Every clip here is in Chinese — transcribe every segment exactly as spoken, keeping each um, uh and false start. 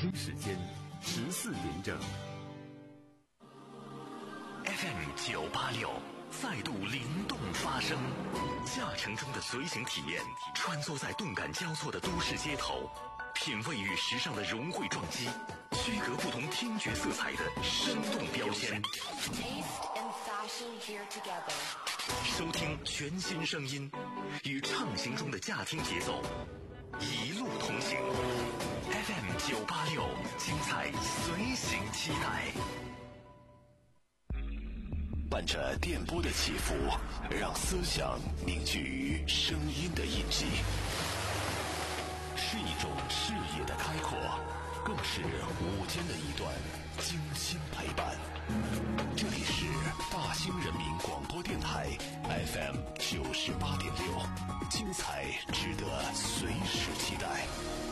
听时间十四点整。 F M 九八六再度灵动发声，驾乘中的随行体验，穿梭在动感交错的都市街头，品味与时尚的融汇撞击，区隔不同听觉色彩的生动标签。收听全新声音，与畅行中的驾听节奏，一路同行。F M 九八六，精彩随行期待。 伴着电波的起伏，让思想凝聚于声音的印记，是一种视野的开阔，更是午间的一段精心陪伴。这里是大兴人民广播电台 F M 九十八点六，精彩值得随时期待。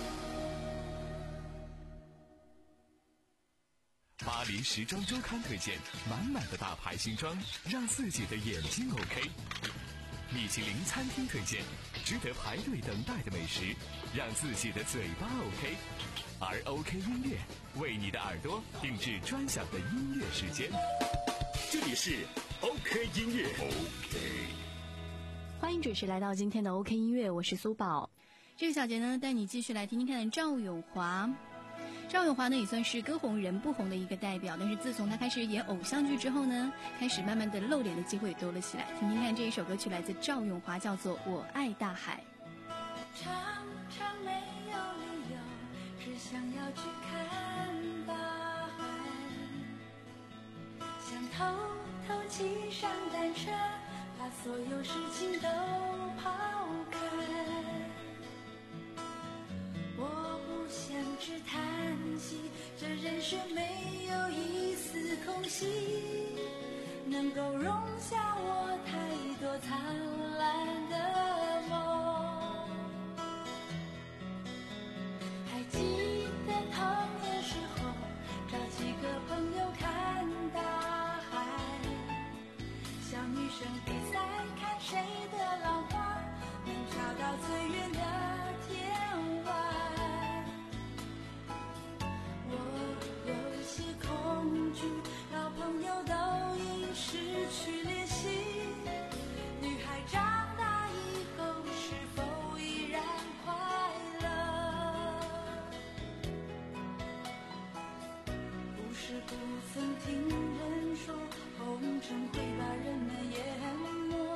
巴黎时装周刊推荐满满的大牌新装，让自己的眼睛 OK。米其林餐厅推荐值得排队等待的美食，让自己的嘴巴 OK。而 OK 音乐为你的耳朵定制专享的音乐时间。这里是 OK 音乐 OK。 欢迎准时来到今天的 OK 音乐，我是苏宝。 这个小节呢，带你继续来听听看赵咏华。赵咏华呢也算是歌红人不红的一个代表，但是自从他开始演偶像剧之后呢，开始慢慢的露脸的机会多了起来。听听看这一首歌曲来自赵咏华，叫做《我爱大海》。 常常没有理由，只想要去看大海，想偷偷骑上单车，把所有事情都抛开。我不想只叹息，这人生没有一丝空隙，能够容下我太多灿烂的梦。还记得童年时候，找几个朋友看大海，小女生比赛看谁的浪花能飘到最远的天外。恐惧，老朋友都已失去联系，女孩长大以后是否依然快乐？不是不曾听人说，红尘会把人们淹没，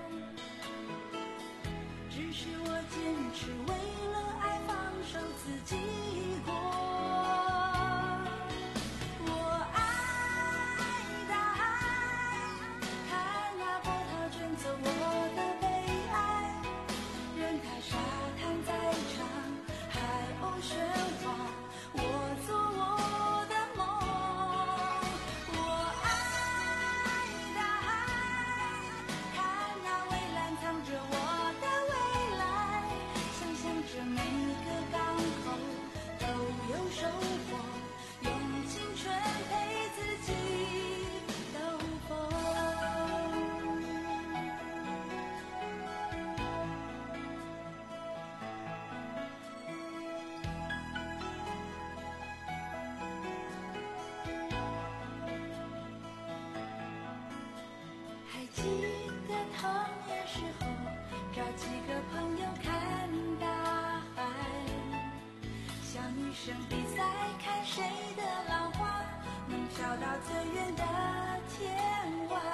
只是我坚持为了爱放手自己过。到最远的天外，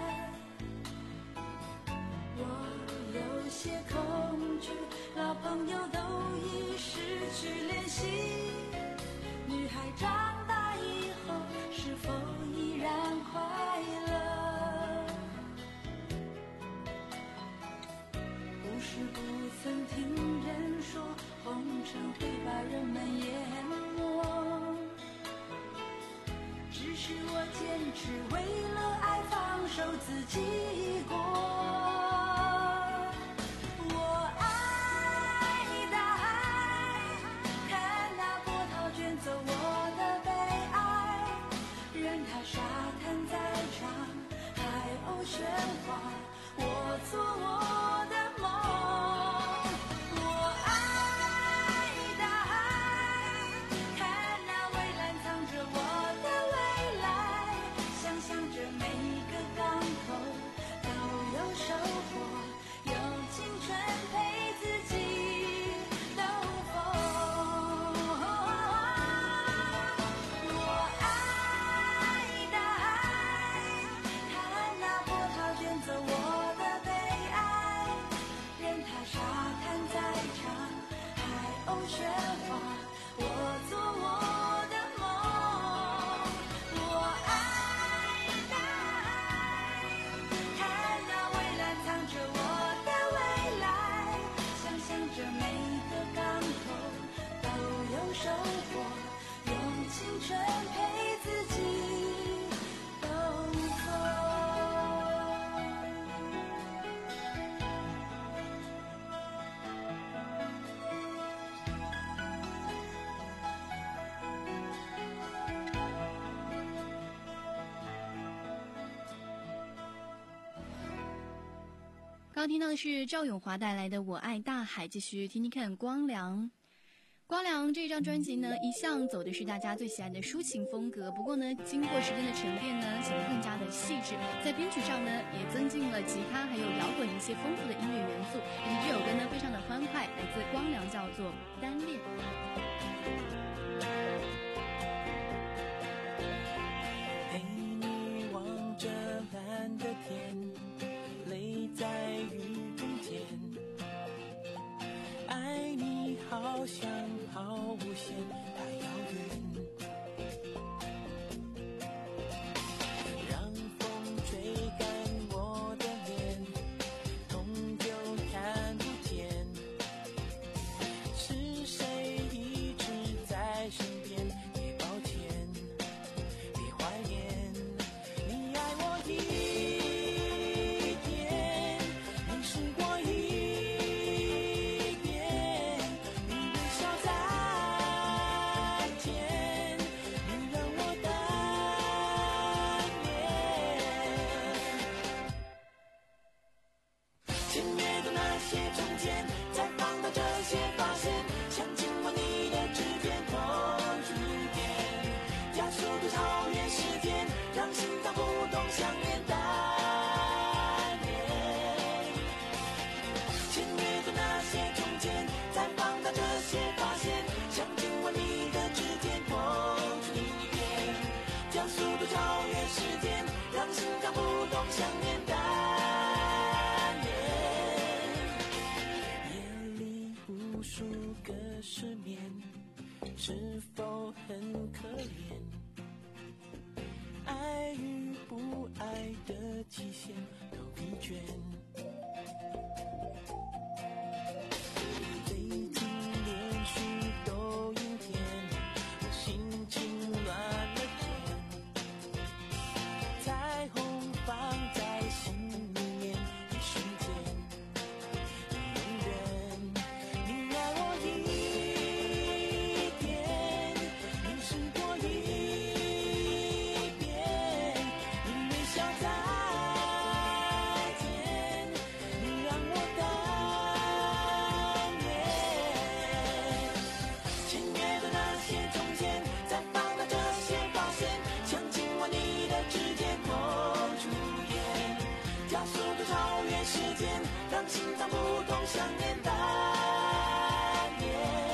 我有些恐惧，老朋友都已失去联系，女孩长大以后是否依然快乐？不是不曾听人说，红尘会把人们淹没，只是我坚持为了爱放手自己过。我爱大海，看那刚刚听到的是赵咏华带来的《我爱大海》，继续听听看光良。光良这张专辑呢，一向走的是大家最喜爱的抒情风格，不过呢，经过时间的沉淀呢，显得更加的细致。在编曲上呢，也增进了吉他还有摇滚一些丰富的音乐元素。以及这首歌呢，非常的欢快，来自光良，叫做《单恋》。 陪你望着蓝的天，泪在雨中间，爱你好像好无限，太遥远，让风吹干我的脸，痛就看不见，是谁一直在身边，别抱歉，别怀念，你爱我一点，你试过一遍，你微笑再见，你让我单恋。签约的那些从前，再放大这些发现，想紧握你的指尖，扣住点，加速度超越时间，让心脏不动，想念单恋。签约的那些从前，再放大这些发现，想紧握你的指尖，扣住点，加速度超越时间，让心脏不动，想念单恋。夜里无数个失眠，是否很可怜？爱与不爱的极限都疲倦。最近连续抖音天，我心情乱了天，彩虹放在心里面，一瞬间，你永远，你爱我一点，你试过一遍，你微笑再见，你让我单恋。签约的那些从前，再放大这些发现，想紧握你的指尖，扣住点，加速度超越时间，让心脏不动，想念单恋。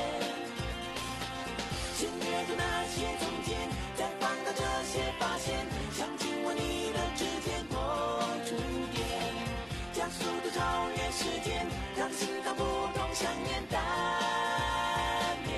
签约的那些从前，再放大这些发现，想紧握你的指尖，扣住点，加速度超越时间，让心脏不动，想念单恋。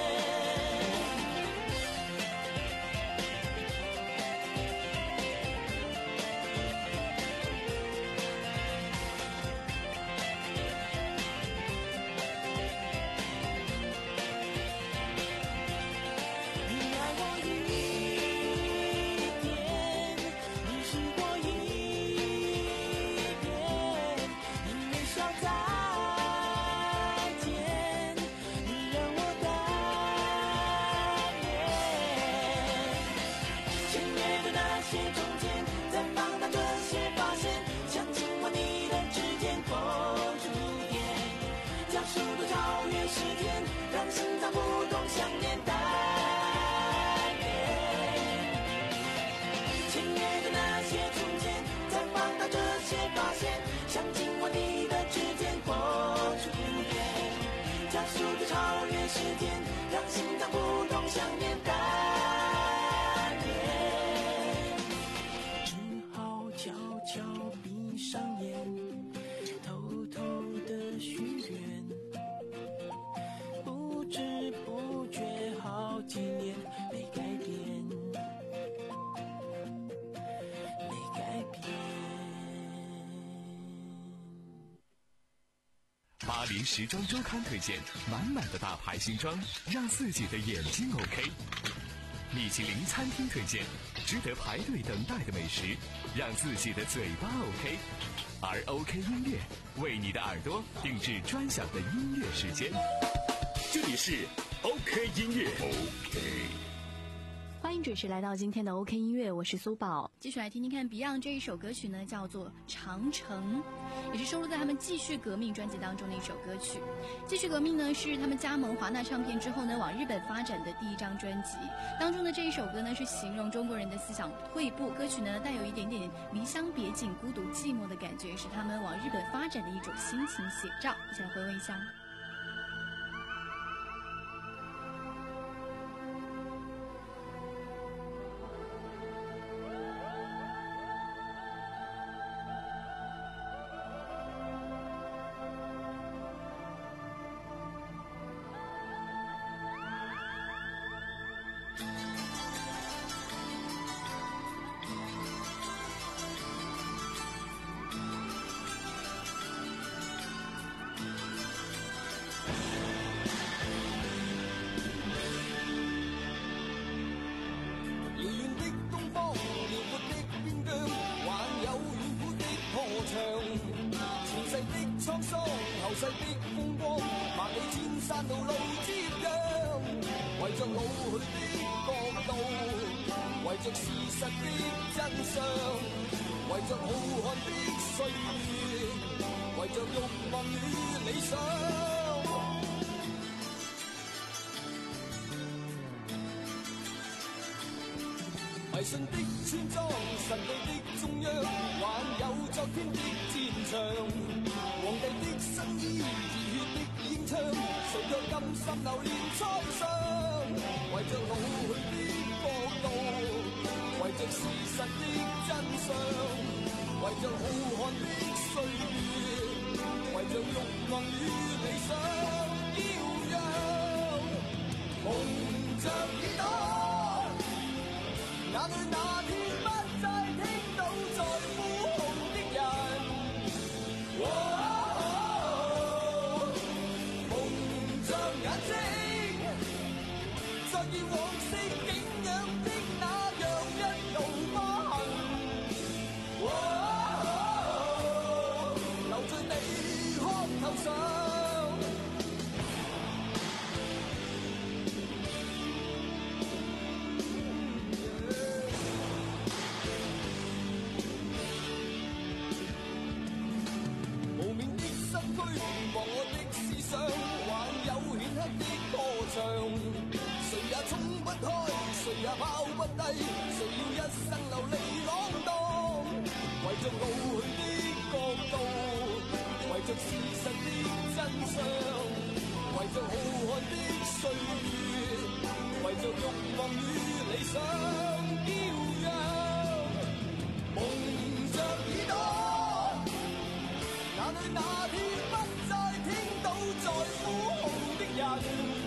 你爱我一点，你试过一遍，你微笑再见，你让我单恋。签约的那些从前，再放大这些发现，想紧握你的指尖，扣住点，加速度超越时间，让心脏不动，想念单恋。签约的那些从前，再放大这些发现，想紧握你的指尖，扣住点，加速度超越时间，让心脏不动，想念单恋。只好悄悄闭上眼，偷偷的许愿，不知不觉好几年没改变，没改变。 巴黎时装周刊推荐满满的大牌新装，让自己的眼睛 OK。米其林餐厅推荐值得排队等待的美食，让自己的嘴巴 OK。而 OK 音乐为你的耳朵定制专享的音乐时间。 这里是 OK 音乐。OK。 欢迎迎准时来到今天的 OK 音乐，我是苏宝。 继续来听听看 Beyond 这一首歌曲呢，叫做《长城》，也是收录在他们《继续革命》专辑当中的一首歌曲。《继续革命》呢是他们加盟华纳唱片之后呢往日本发展的第一张专辑，当中的这一首歌呢是形容中国人的思想退步，歌曲呢带有一点点离乡别景、孤独寂寞的感觉，是他们往日本发展的一种心情写照。一起来回味一下。 後世的風光，萬里千山道路接壤，為着老去的國度，為着事實的真相，為着浩瀚的歲月，為着慾望與理想。迷信的村莊，神秘的中央，還有昨天的戰場。皇帝的新衣，熱血的演唱，誰卻甘心流連塞上？為着老去的國度，為着事實的真相，為着浩瀚的歲月，為着慾望與理想，驕陽蒙着耳朵，眼淚那天不再聽到在呼號的人。哦再見往昔景仰的那樣一路疤痕，留在地殼頭上。無名的身軀忘我的思想，還有顯赫的歌唱。誰也衝不開，誰也拋不低，誰要一生流離浪蕩？為着老去的國度，為着事實的真相，為着浩瀚的歲月，為着慾望與理想，驕陽蒙着耳朵，眼淚那天不再聽到在呼號的人。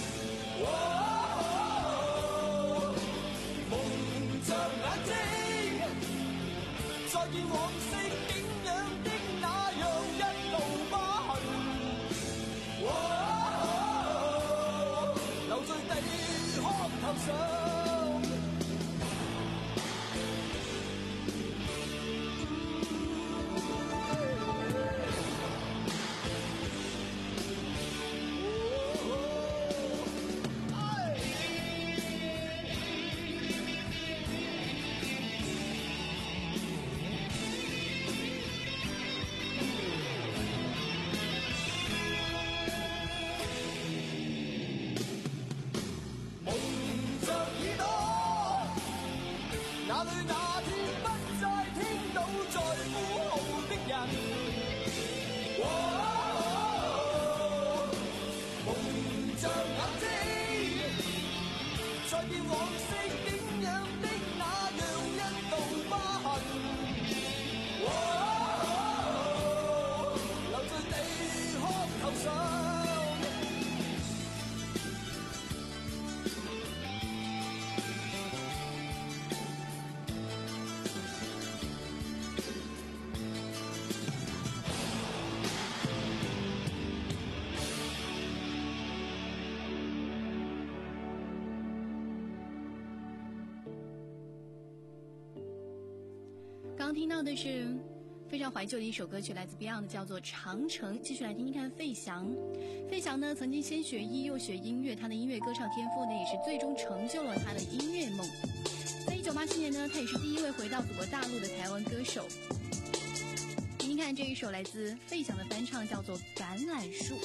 再見往昔景仰的那樣一路疤痕，留在地殼頭上。 刚听到的是非常怀旧的一首歌曲，来自 Beyond 叫做《长城》。继续来听听看费翔。费翔呢，曾经先学医又学音乐，他的音乐歌唱天赋呢，也是最终成就了他的音乐梦。在一九八七年呢，他也是第一位回到祖国大陆的台湾歌手。听听看这一首来自费翔的翻唱，叫做《橄榄树》。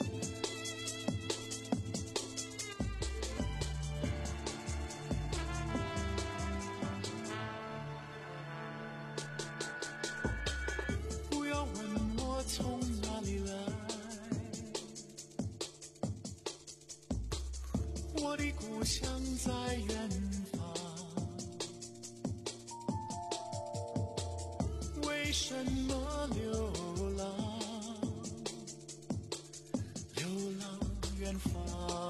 从哪里来？我的故乡在远方，为什么流浪？流浪远方。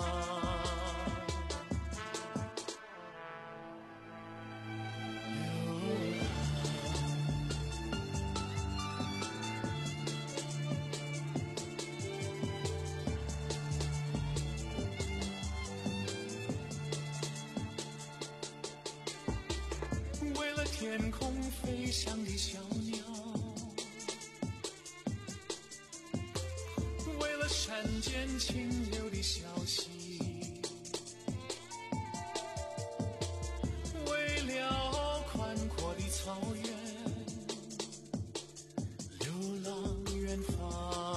天空飞翔的小鸟，为了山间清流的小溪，为了宽阔的草原，流浪远方。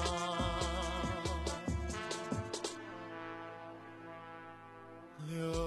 流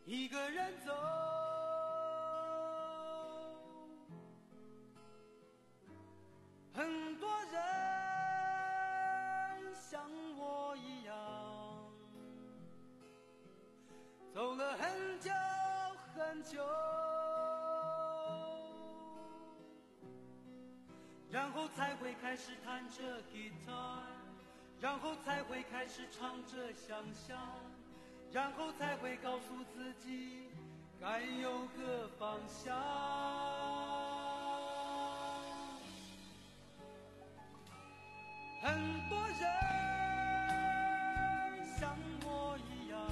一个人走，很多人像我一样，走了很久很久，然后才会开始弹着吉他，然后才会开始唱着想象，然后才会告诉自己该有个方向。很多人像我一样，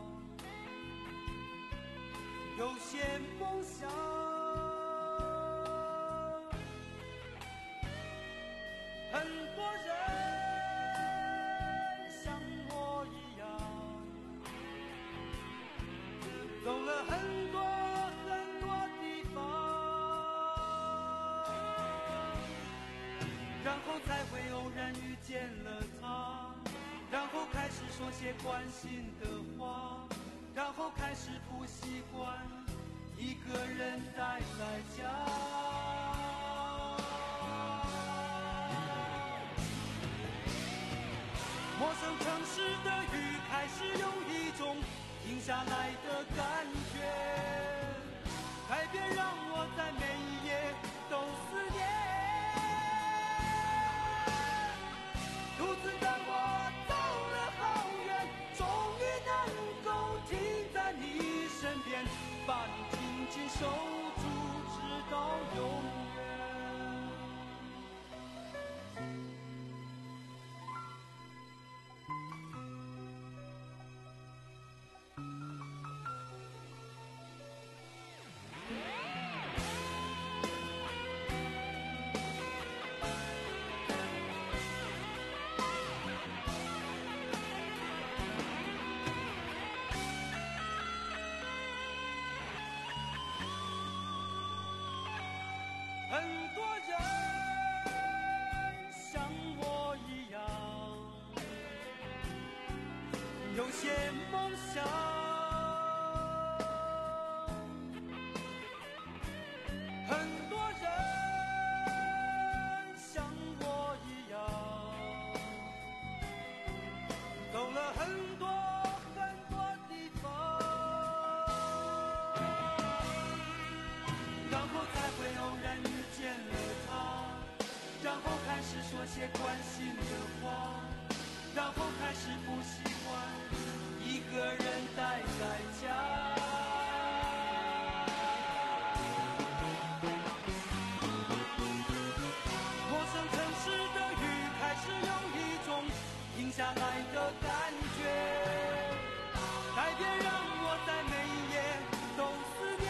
有些梦想，很多人像我一样，走了很多很多地方，然后才会偶然遇见了他，然后开始说些关心的话，然后开始不习惯一个人待在家。陌生城市的雨开始有一种停下来的感觉，改变让我在每一夜都思念。独自的我走了好远，终于能够停在你身边，把你紧紧守住，直到永远。很多人像我一样，有些梦想，很多人像我一样，走了很多很多地方，然后才会偶然遇见了他，然后开始说些关心的话，然后开始不习惯一个人待在家。陌生城市的雨开始有一种停下来的感觉，改变让我在每一夜都思念。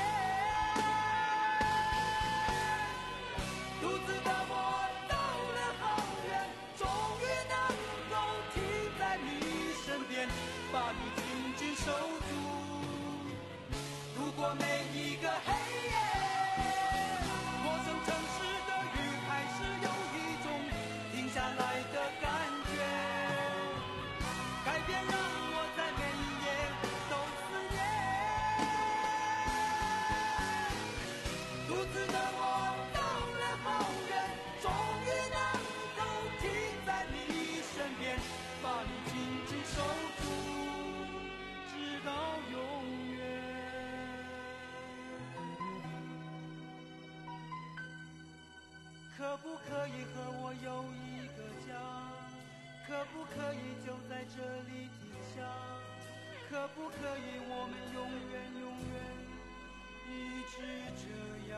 独自的我走了好远，终于能够停在你身边，把你紧紧守住，度过每一个黑夜。陌生城市的雨开始有一种停下来的感觉，改变让我在每一夜都思念。独自的我走了好远，终于能够停在你身边，把你紧紧守住，直到永远。可不可以和我有一个家？可不可以就在这里停下？可不可以我们永远永远一直这样？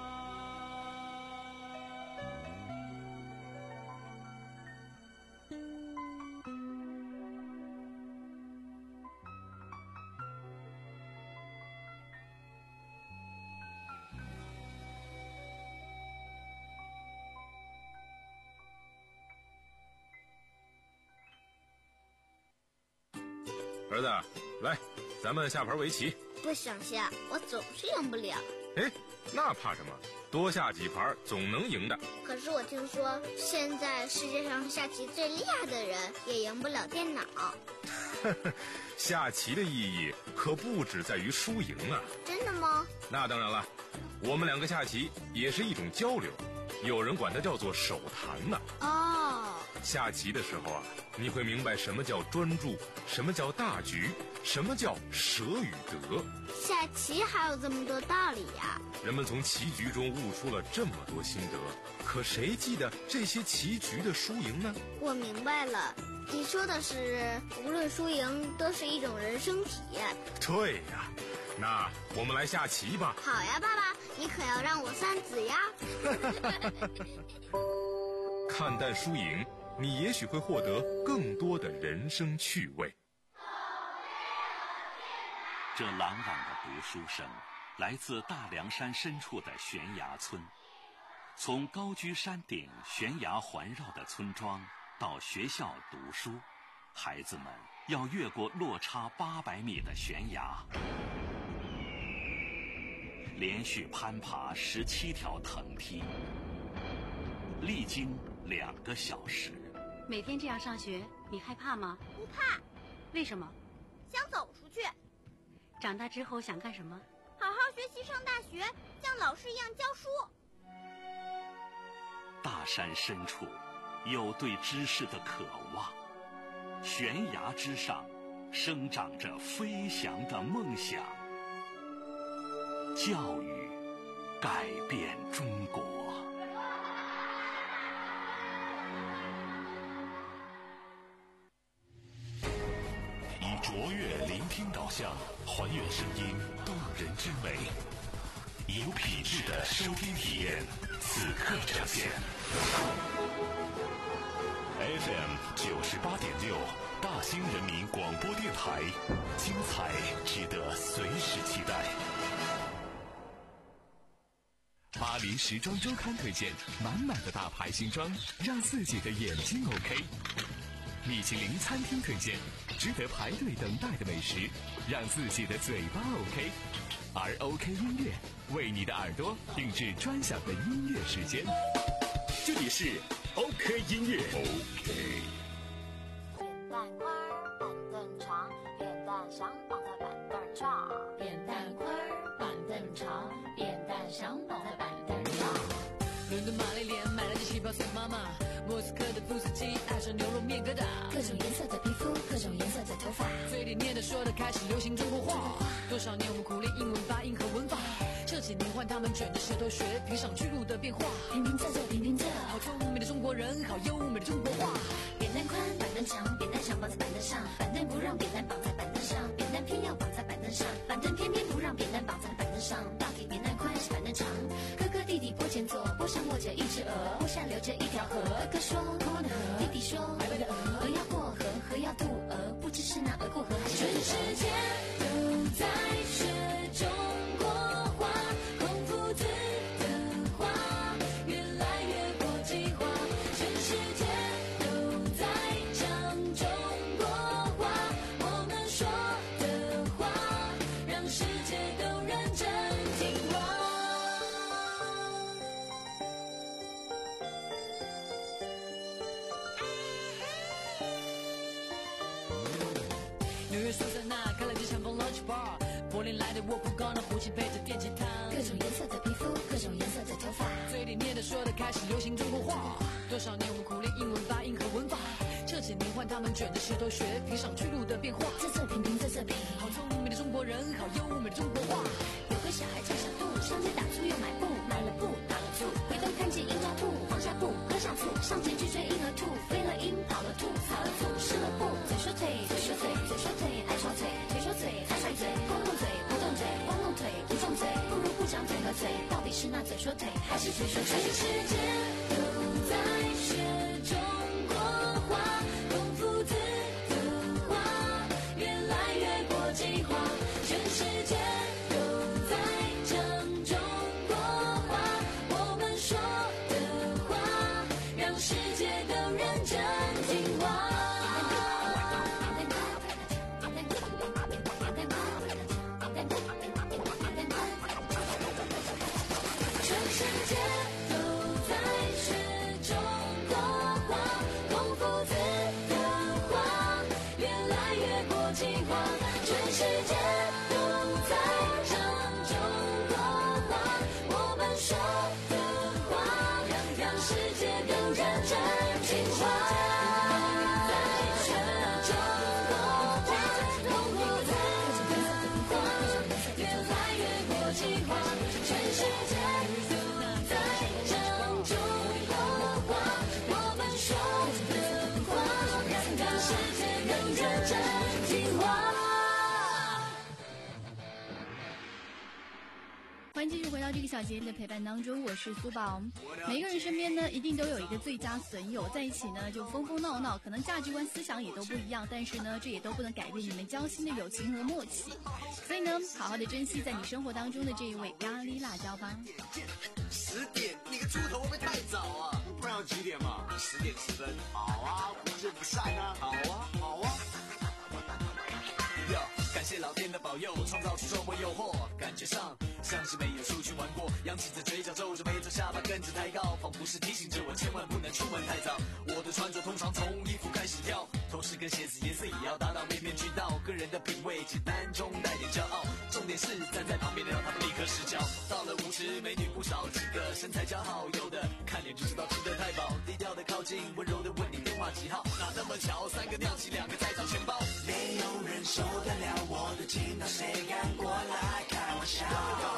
儿子，来，咱们下盘围棋。 不想下，我总是赢不了。 哎，那怕什么？多下几盘总能赢的。 可是我听说，现在世界上下棋最厉害的人也赢不了电脑。 下棋的意义可不只在于输赢啊！ 真的吗？ 那当然了，我们两个下棋也是一种交流，有人管它叫做手谈呢。 哦， 下棋的时候啊，你会明白什么叫专注，什么叫大局，什么叫舍与得。 下棋还有这么多道理呀！ 人们从棋局中悟出了这么多心得，可谁记得这些棋局的输赢呢？ 我明白了，你说的是无论输赢都是一种人生体验。 对呀，那我们来下棋吧。 好呀，爸爸，你可要让我三子呀。 看淡输赢，你也许会获得更多的人生趣味。 这朗朗的读书声来自大凉山深处的悬崖村。从高居山顶悬崖环绕的村庄到学校读书，孩子们要越过落差八百米的悬崖，连续攀爬十七条藤梯，历经两个小时。 每天这样上学，你害怕吗？ 不怕。 为什么？ 想走出去。 长大之后想干什么？ 好好学习上大学，像老师一样教书。 大山深处有对知识的渴望，悬崖之上生长着飞翔的梦想。教育改变中国。 以卓越聆听导向，还原声音动人之美，以有品质的收听体验，此刻呈现。F M 九十八点六，大兴人民广播电台，精彩值得随时期待。 巴黎时装周刊推荐满满的大牌新装，让自己的眼睛 OK。米其林餐厅推荐值得排队等待的美食，让自己的嘴巴 OK。而 OK 音乐为你的耳朵定制专享的音乐时间。这里是 OK 音乐 OK。 扁担宽板凳长，扁担想绑在板凳上， 扁担宽板凳长，扁担想绑在板凳上。伦敦玛丽莲买了件旗袍送妈妈，莫斯科的布斯基爱上牛肉面疙瘩，各种颜色的皮肤，各种颜色的头发，嘴里念的说的开始流行中国话。多少年我们苦练英文发音和文法，这几年换他们卷着舌头学评上去路的变化。平平仄仄平平仄，好聪明的中国人，好优美的中国话。扁担宽板凳长，扁担想绑在板凳上，板凳不让扁担绑在板凳上，扁担偏要绑在板凳上，板凳偏偏不让扁担绑在板凳上。到底扁担宽是板凳长？哥哥弟弟坡前坐，坡上卧着一只鹅，坡下流着一条河。哥哥说空空的河，弟弟说白白的鹅，鹅要过河，河要渡鹅，不知是那鹅过河还是全世界都在学中国话，孔夫子的话越来越国际化，全世界都在讲中国话，我们说的话让世界都认真听话。纽约苏珊娜开了间香港 lunch bar， 柏林来的卧铺高，那父亲背着电吉他，各种颜色的皮肤，各种颜色的头发，嘴里念的说的开始流行中国话。多少年我们苦练英文发音和文法，这几年换他们卷着舌头学评上去路的变化。仄仄平平仄仄平，好聪明的中国人，好优美的中国话。有个小孩叫小杜，上街打醋又买布，买了布打了醋，回头看见鹰抓兔，放下布喝下醋，上前去追鹰和兔，飞了鹰跑了兔，草了兔湿了布，嘴说腿嘴说腿嘴说腿爱耍嘴，腿说嘴爱甩嘴，光动嘴不动嘴，光动腿不动嘴，不如不长腿和嘴，到底是那嘴说腿还是嘴说腿？全世界都在学中国话，孔夫子的话越来越国际化，全世界都在讲中国话，我们说的话让世界都认真听话。全世界都在学中界都在唱中国话，我们说的话让世界更加真情话。在全中国话，中国的话越来越国际化，全世界都在唱中国话，我们说的话让世界更加真情话。 欢迎继续回到这个小节日的陪伴当中，我是苏宝。每一个人身边呢，一定都有一个最佳损友，在一起呢就疯疯闹闹，可能价值观、思想也都不一样，但是呢，这也都不能改变你们交心的友情和默契。所以呢，好好的珍惜在你生活当中的这一位咖喱辣椒吧。 十点，你个猪头会不会太早啊？不然要几点嘛？十点十分。好啊，不见不散啊。好啊，好啊。 感谢老天的保佑，创造出这么诱惑，感觉上像是没有出去玩过，扬起着嘴角，皱着眉头，下巴跟着抬高，仿佛是提醒着我千万不能出门太早。我的穿着通常从衣服开始挑，头饰跟鞋子颜色也要达到面面俱到，个人的品味简单中带点骄傲，重点是站在旁边的让他们立刻失焦。到了舞池，美女不少，几个身材姣好，有的看脸就知道吃得太饱，低调的靠近，温柔的问你电话几号，哪那么巧，三个尿急，两个在找钱包， 没有人受得了我的劲道，谁敢过来开玩笑？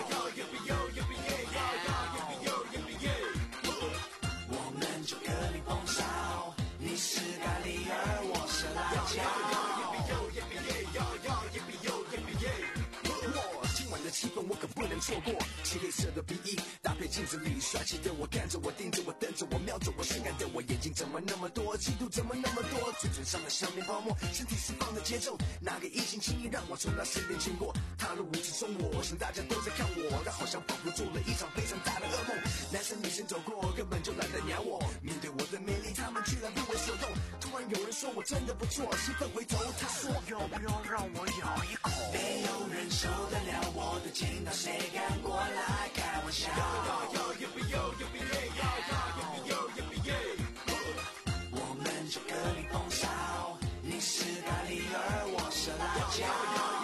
我们就各领风骚，你是咖喱儿，我是辣椒。 今晚的气氛我可不能错过，漆黑色的皮衣搭配镜子里帅气的我，看着我，盯着我，瞪着我，瞄着我，性感的我，眼睛怎么那么多，嫉妒怎么那么多，嘴唇上的香槟泡沫，身体释放的节奏，哪个异性轻易让我从他身边经过？踏入舞池中，我想大家都在看我，但好像仿佛做了一场非常大的噩梦。男生女生走过，根本就懒得鸟我，面对我的魅力，他们居然不为所动。突然有人说我真的不错，兴奋回头，他说要不要让我咬一口？ 没有人受得了我的劲道，谁敢过来开玩笑？我们就各领风骚，你是咖喱儿，我是辣椒。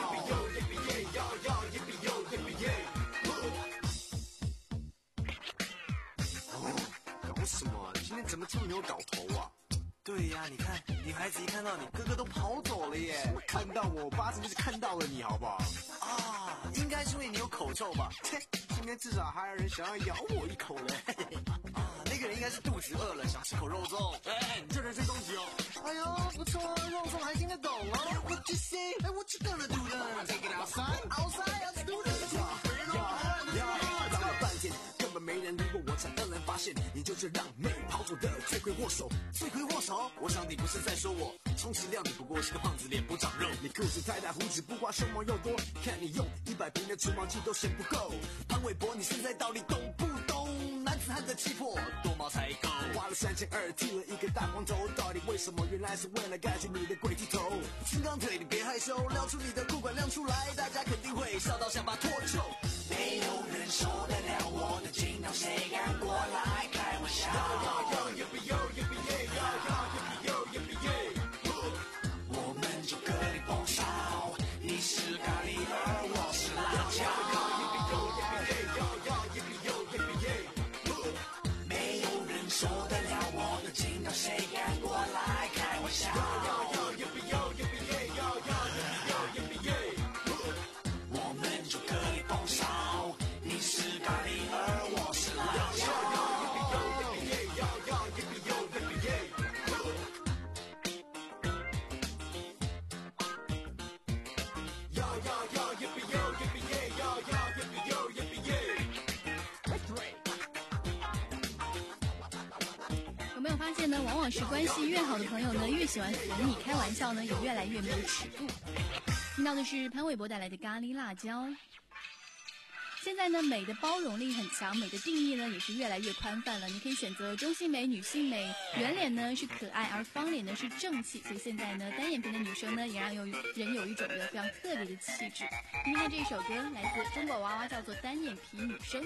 搞什么？今天怎么这么有搞头啊？ 对呀、啊，你看女孩子一看到你，个个都跑走了耶。 看到我，八成就是看到了你，好不好？ 啊，应该是因为你有口臭吧？ 切，今天至少还有人想要咬我一口嘞。 啊，那个人应该是肚子饿了，想吃口肉粽。哎，你这人身攻击哦！ 哎呦，不错啊，肉粽还听得懂哦。 What you say? What you gonna do then? Take it outside, outside, let's do this. 找了半天，根本没人理我，我才愕然发现，你就是让妹跑走的罪魁祸首。 罪魁祸首？我想你不是在说我，充其量你不过是个胖子，脸不长肉。 你个子太大，胡子不刮，胸毛又多，看你用一百瓶的除毛剂都嫌不够。潘玮柏，你现在到底懂不懂男子汉的气魄？ 多毛才够。 花了三千二剃了一个大光头，到底为什么？原来是为了盖住你的鬼剃头。 金刚腿，你别害羞，亮出你的裤管亮出来，大家肯定会笑到想把脱臼。 没有人受得了我的劲道，谁敢过来开玩笑？我们就各领风骚，你是咖喱儿，我是辣椒。没有人受得了我的劲道，谁敢过来开玩笑？我们就各领风骚，你是咖喱儿，我是辣椒。 有没有发现呢？往往是关系越好的朋友呢，越喜欢和你开玩笑呢，也越来越没有尺度。听到的是潘玮柏带来的咖喱辣椒。现在呢，美的包容力很强，美的定义呢也是越来越宽泛了。你可以选择中性美、女性美，圆脸呢是可爱，而方脸呢是正气。所以现在呢，单眼皮的女生呢也让有人有一种的非常特别的气质。听听看这首歌，来自中国娃娃，叫做《单眼皮女生》。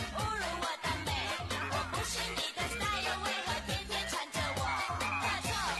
不是你的 style， 为何天天缠着我？大错。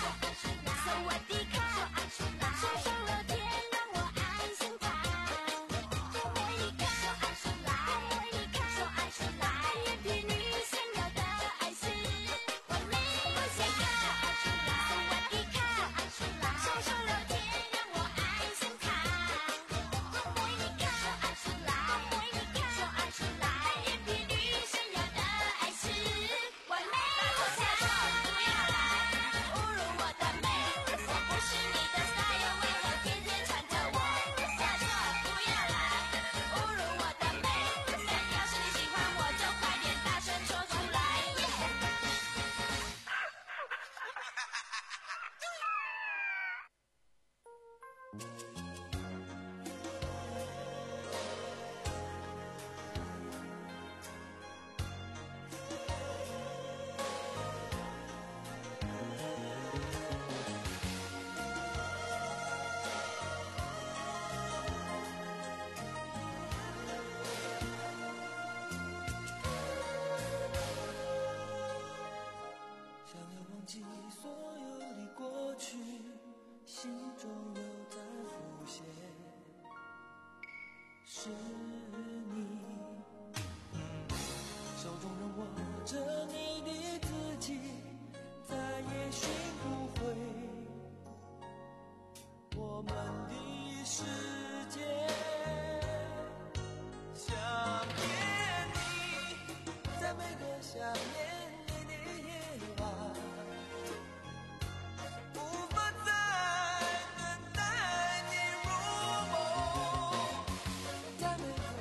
是你，手中仍握着你的自己，再也寻不回我们的世界。想念你，在每个想念你的夜晚，无法再等待你入梦，在每个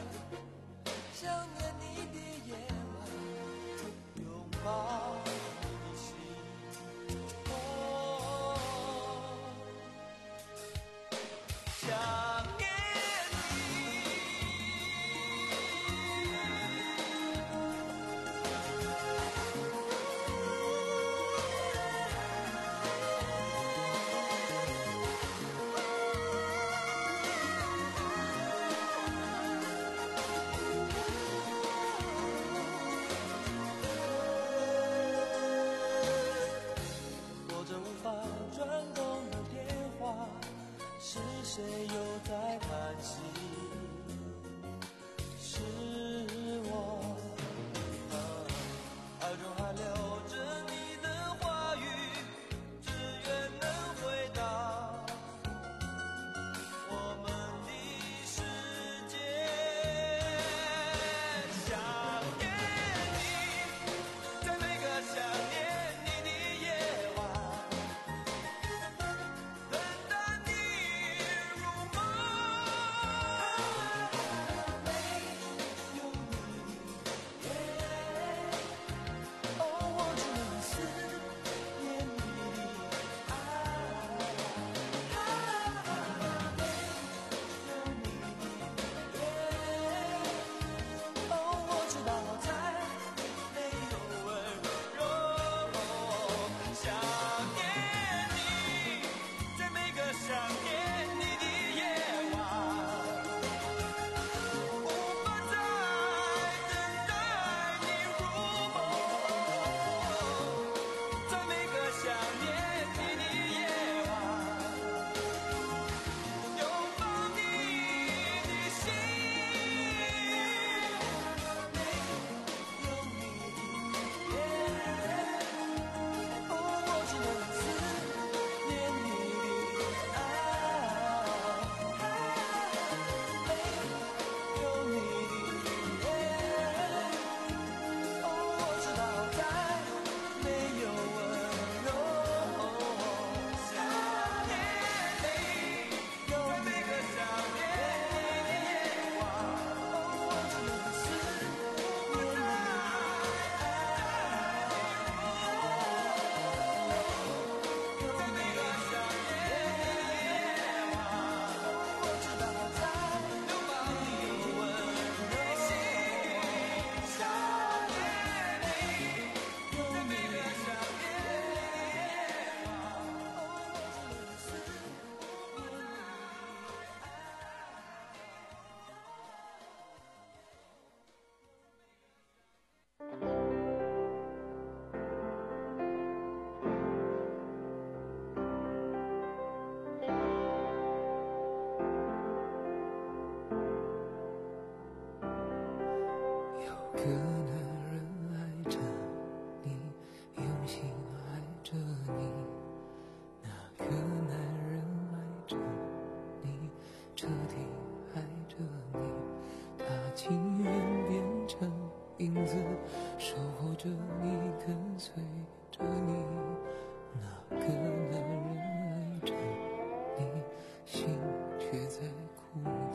个男人爱着你，用心爱着你，那个男人爱着你，彻底爱着你，他情愿变成影子，守护着你，跟随着你，那个男人爱着你，心却在哭泣。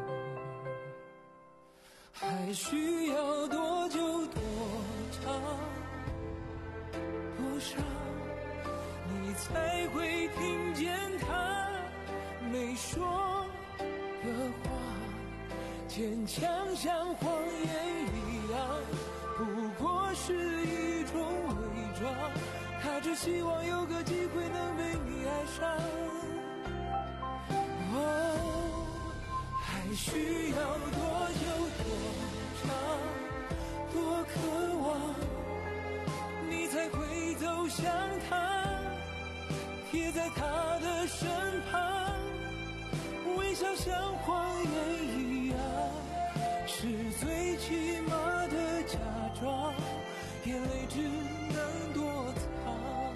还需要多久多长多少，你才会听见他没说的话，坚强像谎言一样，不过是一种伪装，他只希望有个机会能被你爱上。哦，还需要多久多长多渴望，你才会走向他，贴在他的身旁，微笑像谎言一样，是最起码的假装，眼泪只能躲藏。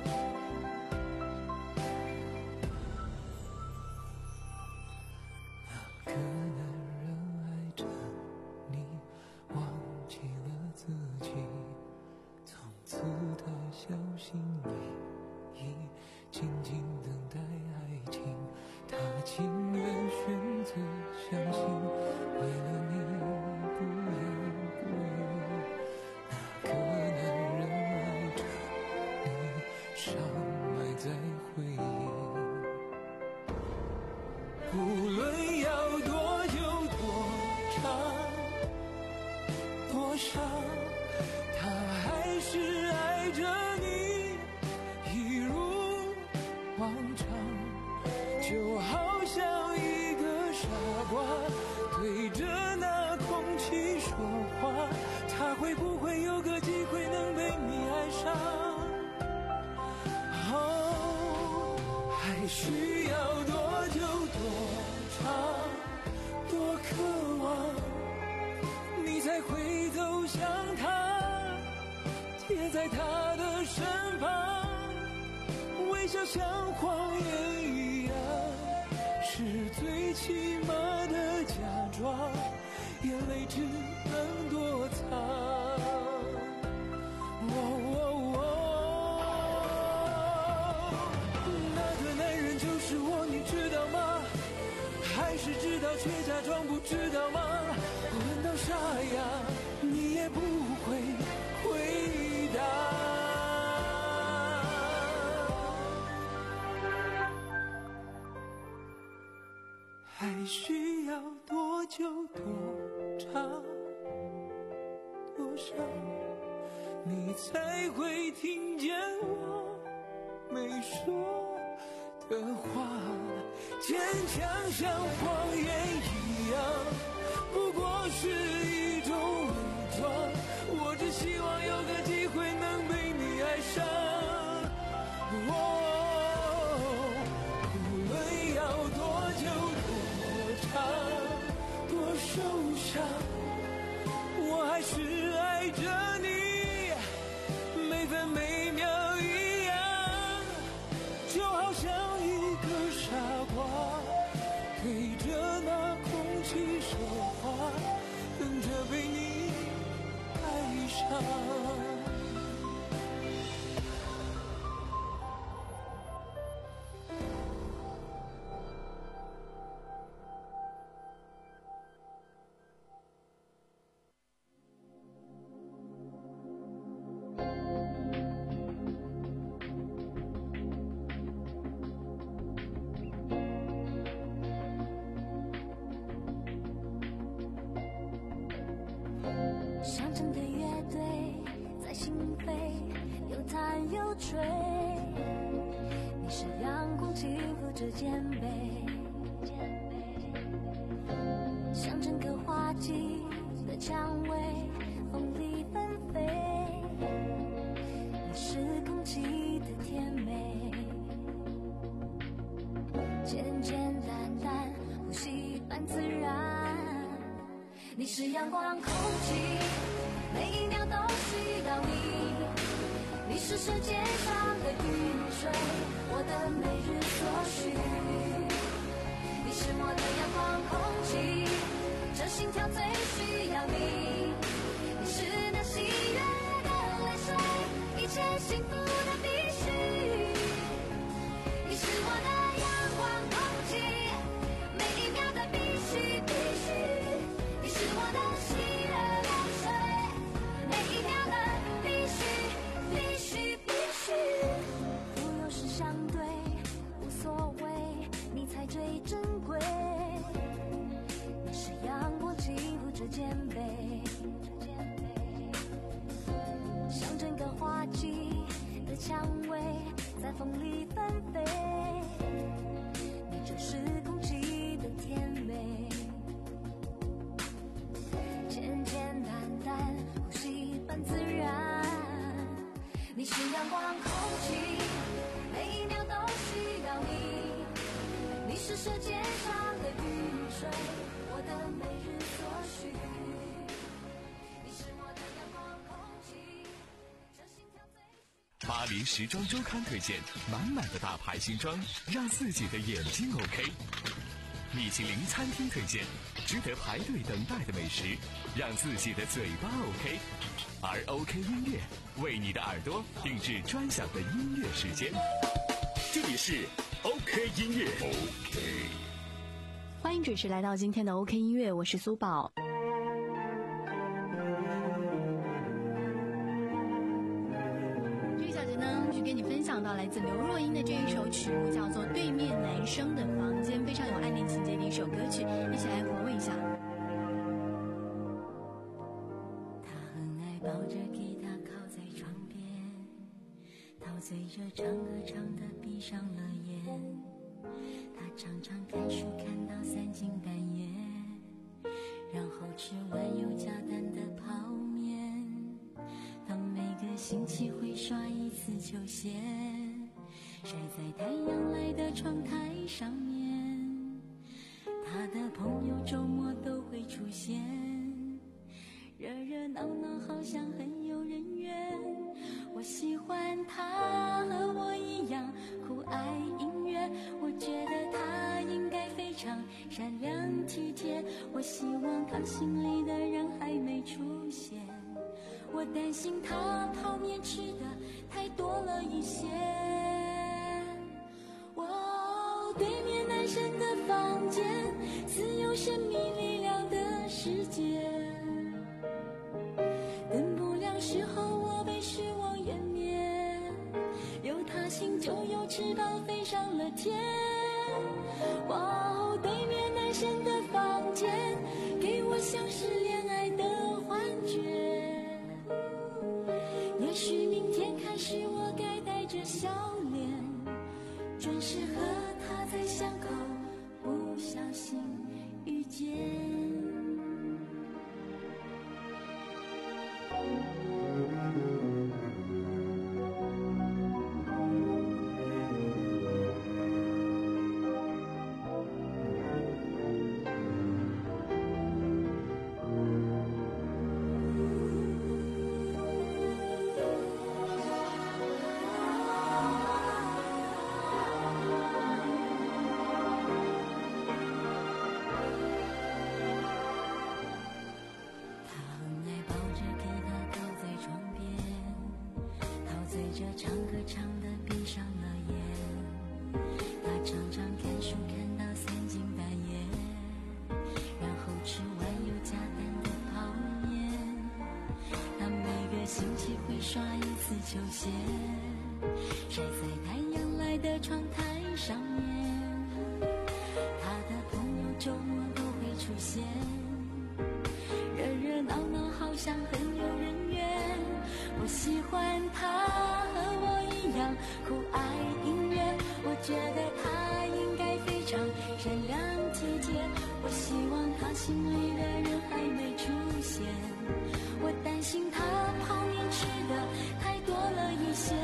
那个男人爱着你，忘记了自己，从此他小心翼翼，静静等待爱情，他情愿选择相信，为了你不言不语。那个男人爱着你，伤埋在回忆，无论要多久多长多少，他还是爱着你，一如往常，就好像一个傻瓜对着那空气说话，他会不会有个机会能被你爱上？哦，还需要多久多长多渴望，你才会走向他，贴在他的身旁，微笑像谎言一样，是最起码的假装，眼泪只能躲藏。哦哦哦，那个男人就是我，你知道吗？还是知道却假装不知道吗？问到沙哑，你也不会回答。还需要多久多长多少，你才会听见我没说的话，坚强像谎言一样，不过是一种伪装，我只希望有个机会能被你爱上。哦，无论要多久多长多受伤，我还是爱着你，每分每秒一样，就好像一个傻瓜对着那空气说话，等着被你爱上。 上阵的乐队在心扉又弹又吹，你是阳光轻抚着肩背，像整个花季的蔷薇，风里纷飞，你是空气的甜美，简简单单呼吸般自然， 你是阳光空气，每一秒都需要你。你是世界上的雨水，我的每日所需。你是我的阳光空气，这心跳最需要你。你是那喜悦的泪水，一切幸福的必须。你是我的阳光空气，每一秒的必须必须。你是我的喜悦泪水，每一秒的必须必须必须。富有时相对无所谓，你才最珍贵。你是阳光肌肤之肩背，像整个花季的蔷薇在风里纷飞，你就是空气的甜美。简简单单，呼吸般自然。你是阳光空气，每一秒都需要你。你是世界上的雨水，我的每日所需。你是我的阳光空气，这心跳最。 巴黎时装周刊推荐满满的大牌新装，让自己的眼睛 OK。米其林餐厅推荐值得排队等待的美食，让自己的嘴巴 OK。而 OK 音乐为你的耳朵定制专享的音乐时间。这里是 OK 音乐 OK。 欢迎准时来到今天的 OK 音乐，我是苏宝。 这个小节呢，去跟你分享到来自刘若英的这一首曲目，叫做《对面男生的房间》，非常有暗恋情节的一首歌曲，一起来回味一下。 抱着吉他靠在床边，陶醉着唱歌唱得闭上了眼。他常常看书看到三更半夜，然后吃完有加蛋的泡面。他每个星期会刷一次球鞋，晒在太阳来的窗台上面。他的朋友周末都会出现，热热闹闹好像很有人缘。我喜欢他和我一样酷爱音乐，我觉得他应该非常善良体贴。我希望他心里的人还没出现，我担心他泡面吃的太多了一些。哦，对面男生的房间似有神秘力量的世界，灯不亮时候我被失望湮灭，有他心就有翅膀飞上了天。哇哦，对面男生的房间给我像是恋爱的幻觉，也许明天开始我该带着笑脸，准时和他在巷口不小心遇见。唱歌唱得闭上了眼，他常常看书看到三更半夜，然后吃完有加蛋的泡面。他每个星期会刷一次球鞋，晒在太阳来的窗台上面。他的朋友周末都会出现，热热闹闹好像很有人缘。我喜欢他和我一样酷爱音乐，我觉得他应该非常善良体贴。我希望他心里的人还没出现，我担心他泡面吃的太多了一些。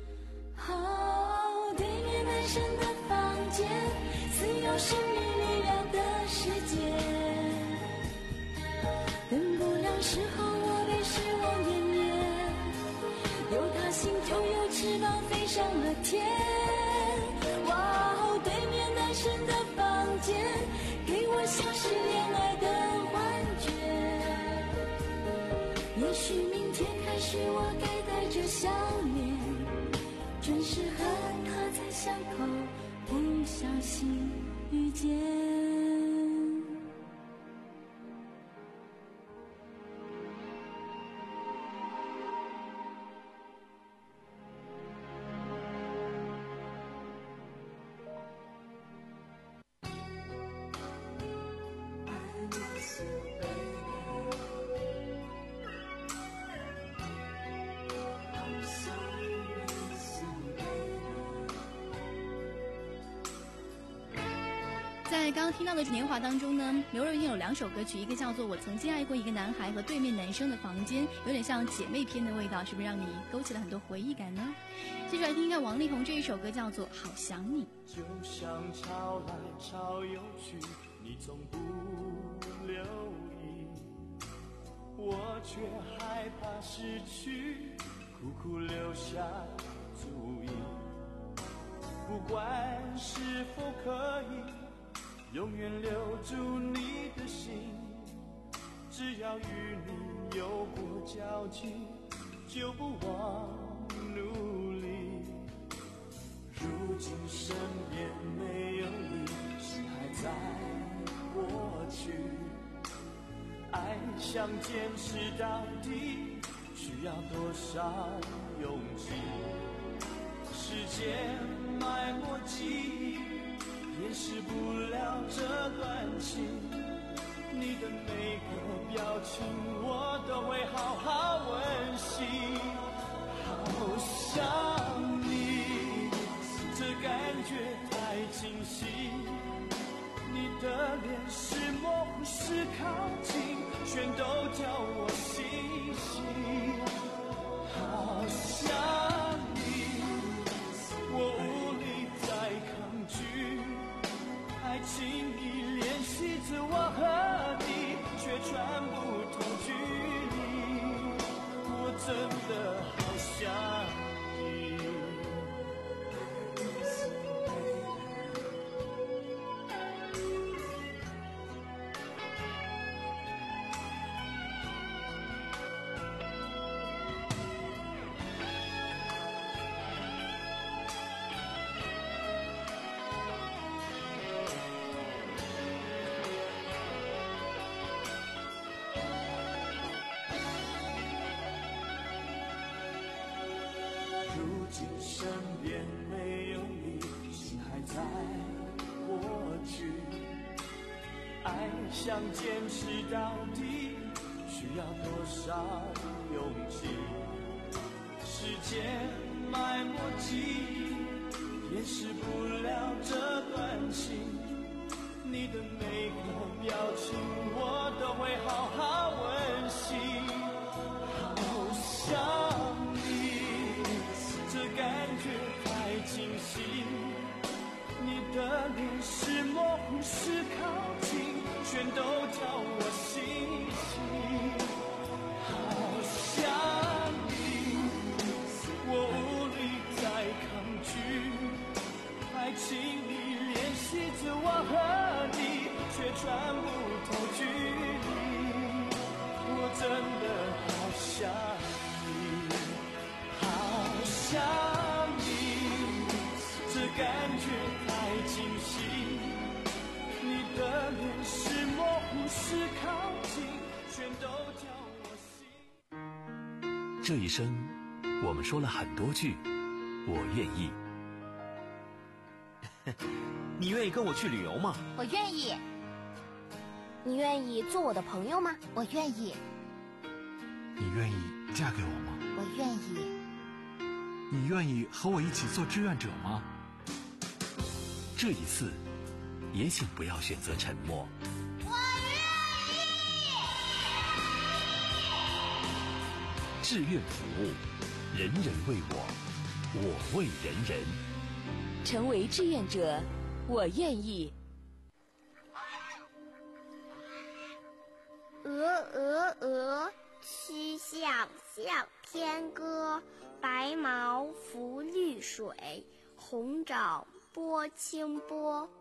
哦，对面男生的房间似有神秘力量世界。等不了时候，我被失望湮灭。有他心就有翅膀飞上了天。哇哦，对面男生的房间，给我像是恋爱的幻觉。也许明天开始，我该带着笑脸，准时和他在巷口不小心遇见。 在刚刚听到的年华当中呢，刘若英有两首歌曲，一个叫做《我曾经爱过一个男孩》和《对面男生的房间》，有点像姐妹篇的味道，是不是让你勾起了很多回忆感呢？接下来听听看王力宏这一首歌，叫做《好想你》。 就像潮来潮又去，你总不留意，我却害怕失去，苦苦留下足印。不管是否可以永远留住你的心，只要与你有过交集，就不忘努力。如今身边没有你，心还在过去，爱想坚持到底，需要多少勇气？时间埋没记忆，掩饰不了这段情，你的每个表情我都会好好温习。好想你，这感觉太清晰，你的脸是模糊是靠近，全都叫我心息。好想你，我无力再抗拒，爱情已联系着我和你，却穿不透距离，我真的好想你。如今身边没有你，心还在过去，爱想坚持到底，需要多少勇气？时间埋没记忆，掩饰不了这段情，你的每个表情我都会好好温习。好想你，这感觉太清晰，你的脸是模糊是靠近，全都叫我心息。好想你，我无力再抗拒，爱情里联系着我和你，却穿不透距离，我真的好想你。好想你，这感觉太清晰，你的脸是模糊是靠近，全都叫我心。 这一生我们说了很多句我愿意。 你愿意跟我去旅游吗？ 我愿意。你愿意做我的朋友吗？我愿意。 你愿意嫁给我吗？ 我愿意。 你愿意和我一起做志愿者吗？ 这一次也请不要选择沉默。 我愿意。 志愿服务，人人为我，我为人人。 成为志愿者，我愿意。 鹅鹅，曲项向天歌。白毛浮绿水，红掌拨清波。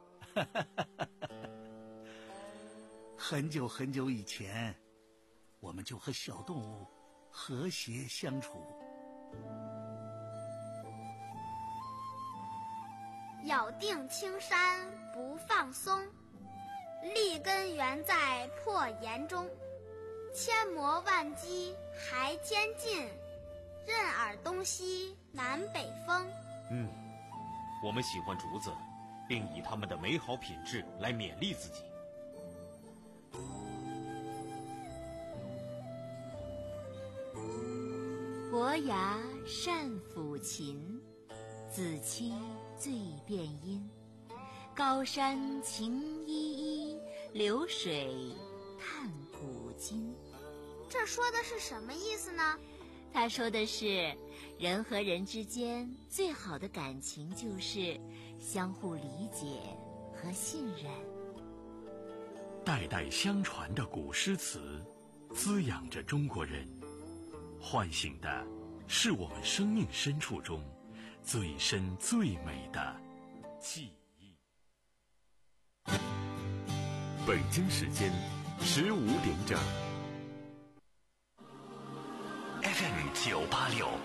很久很久以前，我们就和小动物和谐相处。 咬定青山不放松，立根原在破岩中。千磨万击还坚劲，任尔东西南北风。 嗯，我们喜欢竹子，并以它们的美好品质来勉励自己。 伯牙善抚琴，子期最辨音。高山晴依依，流水探古今。 这说的是什么意思呢？ 他说的是，人和人之间最好的感情就是相互理解和信任。 代代相传的古诗词，滋养着中国人，唤醒的是我们生命深处中最深最美的记忆。 北京时间十五点整。F M 九八六